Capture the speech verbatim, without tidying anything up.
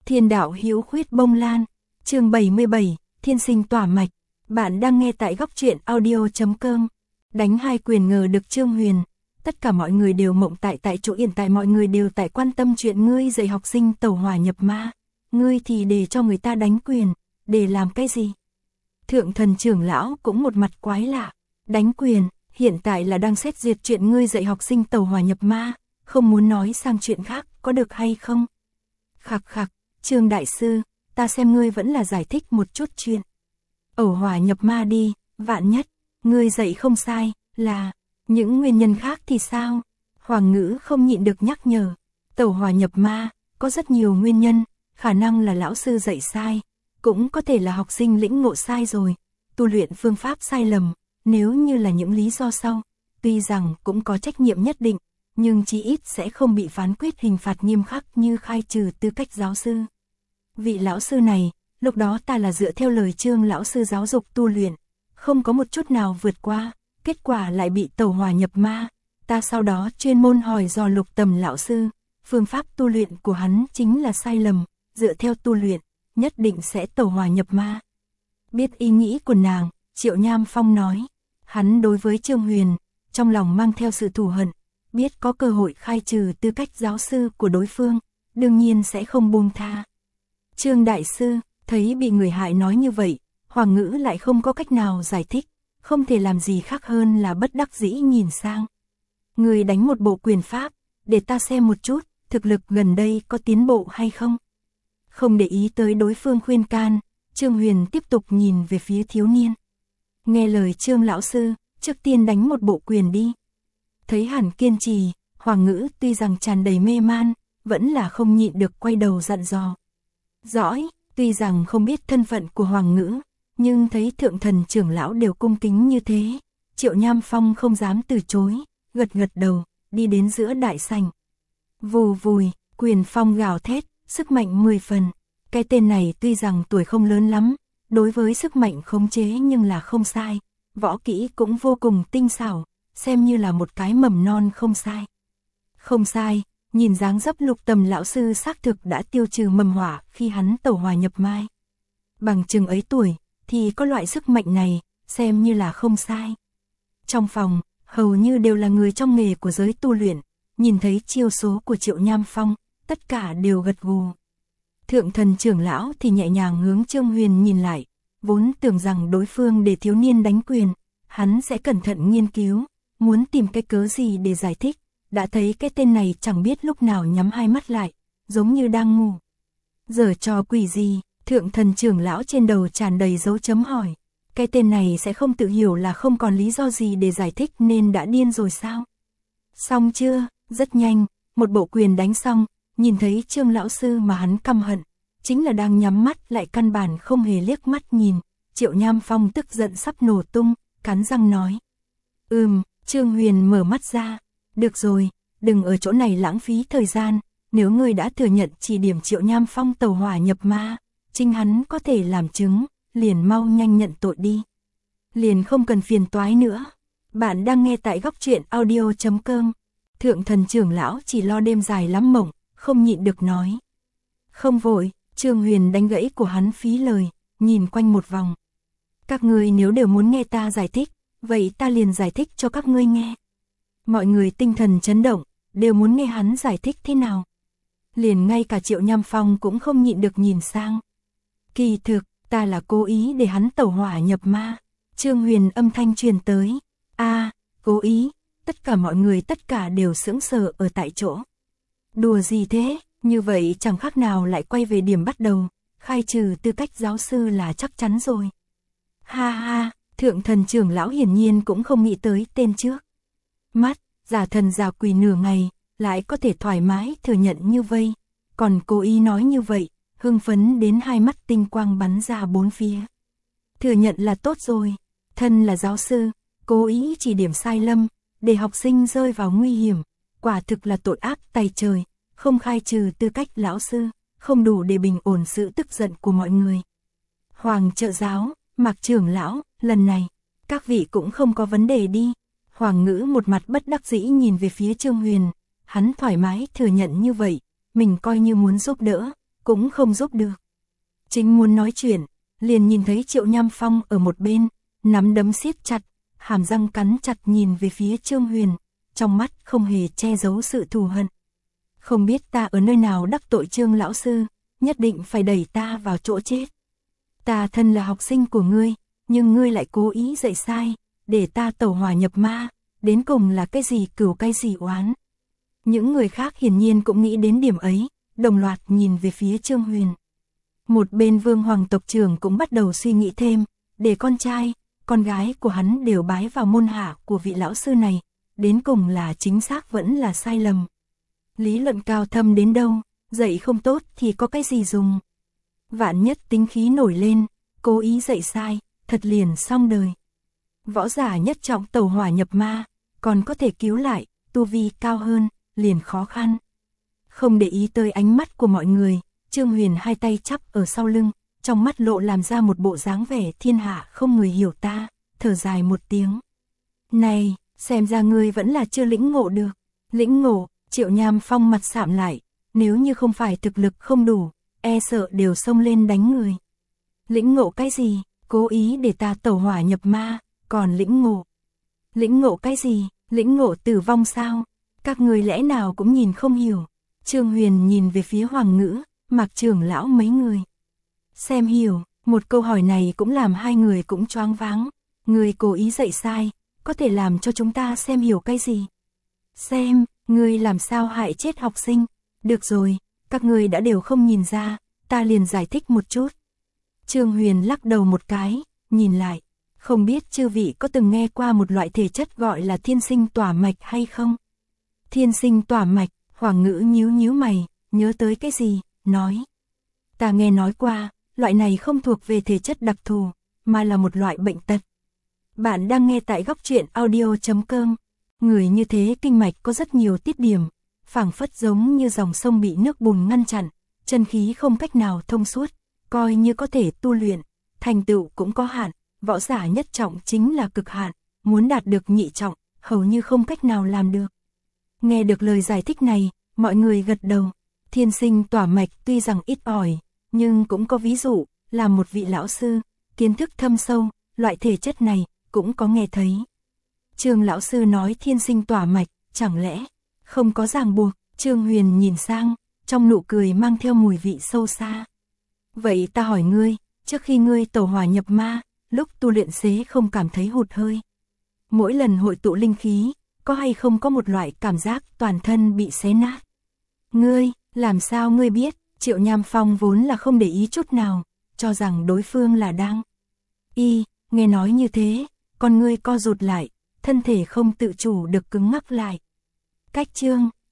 Thiên đạo hữu khuyết bông lan, chương bảy mươi bảy, thiên sinh tỏa mạch. Bạn đang nghe tại góc truyện audio chấm com. Đánh hai quyền ngờ được Trương Huyền. Tất cả mọi người đều mộng tại tại chỗ, hiện tại mọi người đều tại quan tâm chuyện ngươi dạy học sinh tẩu hỏa nhập ma. Ngươi thì để cho người ta đánh quyền, để làm cái gì? Thượng thần trưởng lão cũng một mặt quái lạ. Đánh quyền, hiện tại là đang xét duyệt chuyện ngươi dạy học sinh tẩu hỏa nhập ma, không muốn nói sang chuyện khác, có được hay không? Khặc khặc, Trương đại sư, ta xem ngươi vẫn là giải thích một chút chuyện. Ẩu hỏa nhập ma đi, vạn nhất, ngươi dạy không sai, là, những nguyên nhân khác thì sao? Hoàng Ngữ không nhịn được nhắc nhở, tẩu hỏa nhập ma, có rất nhiều nguyên nhân, khả năng là lão sư dạy sai, cũng có thể là học sinh lĩnh ngộ sai rồi, tu luyện phương pháp sai lầm, nếu như là những lý do sau, tuy rằng cũng có trách nhiệm nhất định, nhưng chí ít sẽ không bị phán quyết hình phạt nghiêm khắc như khai trừ tư cách giáo sư. Vị lão sư này, lúc đó ta là dựa theo lời Trương lão sư giáo dục tu luyện, không có một chút nào vượt qua, kết quả lại bị tẩu hỏa nhập ma. Ta sau đó chuyên môn hỏi dò Lục Tầm lão sư, phương pháp tu luyện của hắn chính là sai lầm, dựa theo tu luyện, nhất định sẽ tẩu hỏa nhập ma. Biết ý nghĩ của nàng, Triệu Nham Phong nói, hắn đối với Trương Huyền, trong lòng mang theo sự thù hận, biết có cơ hội khai trừ tư cách giáo sư của đối phương, đương nhiên sẽ không buông tha. Trương đại sư, thấy bị người hại nói như vậy, Hoàng Ngữ lại không có cách nào giải thích, không thể làm gì khác hơn là bất đắc dĩ nhìn sang. Người đánh một bộ quyền pháp, để ta xem một chút, thực lực gần đây có tiến bộ hay không. Không để ý tới đối phương khuyên can, Trương Huyền tiếp tục nhìn về phía thiếu niên. Nghe lời Trương lão sư, trước tiên đánh một bộ quyền đi. Thấy hắn kiên trì, Hoàng Ngữ tuy rằng tràn đầy mê man, vẫn là không nhịn được quay đầu dặn dò. Dõi, tuy rằng không biết thân phận của Hoàng Ngữ, nhưng thấy thượng thần trưởng lão đều cung kính như thế, Triệu Nham Phong không dám từ chối, gật gật đầu, đi đến giữa đại sảnh. Vù vùi, quyền phong gào thét, sức mạnh mười phần. Cái tên này tuy rằng tuổi không lớn lắm, đối với sức mạnh khống chế nhưng là không sai, võ kỹ cũng vô cùng tinh xảo, xem như là một cái mầm non không sai. Không sai, nhìn dáng dấp Lục Tầm lão sư xác thực đã tiêu trừ mầm hỏa khi hắn tẩu hỏa nhập mai. Bằng chừng ấy tuổi, thì có loại sức mạnh này, xem như là không sai. Trong phòng, hầu như đều là người trong nghề của giới tu luyện, nhìn thấy chiêu số của Triệu Nham Phong, tất cả đều gật gù. Thượng thần trưởng lão thì nhẹ nhàng hướng Trương Huyền nhìn lại, vốn tưởng rằng đối phương để thiếu niên đánh quyền, hắn sẽ cẩn thận nghiên cứu, muốn tìm cái cớ gì để giải thích, đã thấy cái tên này chẳng biết lúc nào nhắm hai mắt lại, giống như đang ngủ. Giở trò quỷ gì, thượng thần trưởng lão trên đầu tràn đầy dấu chấm hỏi, cái tên này sẽ không tự hiểu là không còn lý do gì để giải thích nên đã điên rồi sao? Xong chưa? Rất nhanh, một bộ quyền đánh xong, nhìn thấy Trương lão sư mà hắn căm hận, chính là đang nhắm mắt lại căn bản không hề liếc mắt nhìn, Triệu Nham Phong tức giận sắp nổ tung, cắn răng nói. Ừm, Trương Huyền mở mắt ra, được rồi, đừng ở chỗ này lãng phí thời gian, nếu ngươi đã thừa nhận chỉ điểm Triệu Nham Phong tẩu hỏa nhập ma, chính hắn có thể làm chứng, liền mau nhanh nhận tội đi. Liền không cần phiền toái nữa. Bạn đang nghe tại góc truyện audio chấm com. Thượng thần trưởng lão chỉ lo đêm dài lắm mộng, không nhịn được nói. Không vội, Trương Huyền đánh gãy của hắn phí lời, nhìn quanh một vòng. Các ngươi nếu đều muốn nghe ta giải thích, vậy ta liền giải thích cho các ngươi nghe. Mọi người tinh thần chấn động, đều muốn nghe hắn giải thích thế nào. Liền ngay cả Triệu Nham Phong cũng không nhịn được nhìn sang. Kỳ thực, ta là cố ý để hắn tẩu hỏa nhập ma. Trương Huyền âm thanh truyền tới. A, à, cố ý, tất cả mọi người tất cả đều sững sờ ở tại chỗ. Đùa gì thế, như vậy chẳng khác nào lại quay về điểm bắt đầu, khai trừ tư cách giáo sư là chắc chắn rồi. Ha ha, thượng thần trưởng lão hiển nhiên cũng không nghĩ tới tên trước. Mắt, giả thần giả quỷ nửa ngày, lại có thể thoải mái thừa nhận như vậy, còn cố ý nói như vậy, hưng phấn đến hai mắt tinh quang bắn ra bốn phía. Thừa nhận là tốt rồi, thân là giáo sư, cố ý chỉ điểm sai lầm, để học sinh rơi vào nguy hiểm, quả thực là tội ác tày trời, không khai trừ tư cách lão sư, không đủ để bình ổn sự tức giận của mọi người. Hoàng trợ giáo, Mạc trưởng lão, lần này, các vị cũng không có vấn đề đi. Hoàng Ngữ một mặt bất đắc dĩ nhìn về phía Trương Huyền, hắn thoải mái thừa nhận như vậy, mình coi như muốn giúp đỡ, cũng không giúp được. Chính muốn nói chuyện, liền nhìn thấy Triệu Nham Phong ở một bên, nắm đấm siết chặt, hàm răng cắn chặt nhìn về phía Trương Huyền, trong mắt không hề che giấu sự thù hận. Không biết ta ở nơi nào đắc tội Trương lão sư, nhất định phải đẩy ta vào chỗ chết. Ta thân là học sinh của ngươi, nhưng ngươi lại cố ý dạy sai, để ta tẩu hỏa nhập ma, đến cùng là cái gì cừu cái gì oán. Những người khác hiển nhiên cũng nghĩ đến điểm ấy, đồng loạt nhìn về phía Trương Huyền. Một bên Vương Hoàng tộc trưởng cũng bắt đầu suy nghĩ thêm, để con trai, con gái của hắn đều bái vào môn hạ của vị lão sư này, đến cùng là chính xác vẫn là sai lầm. Lý luận cao thâm đến đâu, dạy không tốt thì có cái gì dùng. Vạn nhất tính khí nổi lên, cố ý dạy sai, thật liền xong đời. Võ giả nhất trọng tẩu hỏa nhập ma, còn có thể cứu lại, tu vi cao hơn, liền khó khăn. Không để ý tới ánh mắt của mọi người, Trương Huyền hai tay chắp ở sau lưng, trong mắt lộ làm ra một bộ dáng vẻ thiên hạ không người hiểu ta, thở dài một tiếng. Này, xem ra ngươi vẫn là chưa lĩnh ngộ được. Lĩnh ngộ, Triệu Nham Phong mặt sạm lại, nếu như không phải thực lực không đủ, e sợ đều xông lên đánh người. Lĩnh ngộ cái gì, cố ý để ta tẩu hỏa nhập ma, còn lĩnh ngộ. Lĩnh ngộ cái gì, lĩnh ngộ tử vong sao, các người lẽ nào cũng nhìn không hiểu. Trương Huyền nhìn về phía Hoàng Ngữ, Mạc trưởng lão mấy người. Xem hiểu, một câu hỏi này cũng làm hai người cũng choáng váng. Người cố ý dạy sai, có thể làm cho chúng ta xem hiểu cái gì. Xem, người làm sao hại chết học sinh. Được rồi, các người đã đều không nhìn ra, ta liền giải thích một chút. Trương Huyền lắc đầu một cái, nhìn lại. Không biết chư vị có từng nghe qua một loại thể chất gọi là thiên sinh tỏa mạch hay không? Thiên sinh tỏa mạch, Hoàng Ngữ nhíu nhíu mày, nhớ tới cái gì, nói. Ta nghe nói qua, loại này không thuộc về thể chất đặc thù, mà là một loại bệnh tật. Bạn đang nghe tại góc truyện audio chấm com. Người như thế kinh mạch có rất nhiều tiết điểm, phảng phất giống như dòng sông bị nước bùn ngăn chặn, chân khí không cách nào thông suốt, coi như có thể tu luyện, thành tựu cũng có hạn, võ giả nhất trọng chính là cực hạn, muốn đạt được nhị trọng, hầu như không cách nào làm được. Nghe được lời giải thích này, mọi người gật đầu. Thiên sinh tỏa mạch tuy rằng ít ỏi, nhưng cũng có ví dụ, là một vị lão sư, kiến thức thâm sâu, loại thể chất này, cũng có nghe thấy. Trương lão sư nói thiên sinh tỏa mạch, chẳng lẽ không có ràng buộc? Trương Huyền nhìn sang, trong nụ cười mang theo mùi vị sâu xa. Vậy ta hỏi ngươi, trước khi ngươi tẩu hỏa nhập ma, lúc tu luyện xế không cảm thấy hụt hơi? Mỗi lần hội tụ linh khí, có hay không có một loại cảm giác toàn thân bị xé nát? Ngươi, làm sao ngươi biết? Triệu Nham Phong vốn là không để ý chút nào, cho rằng đối phương là đang y, nghe nói như thế, con ngươi co rụt lại, thân thể không tự chủ được cứng ngắc lại. Cách chương,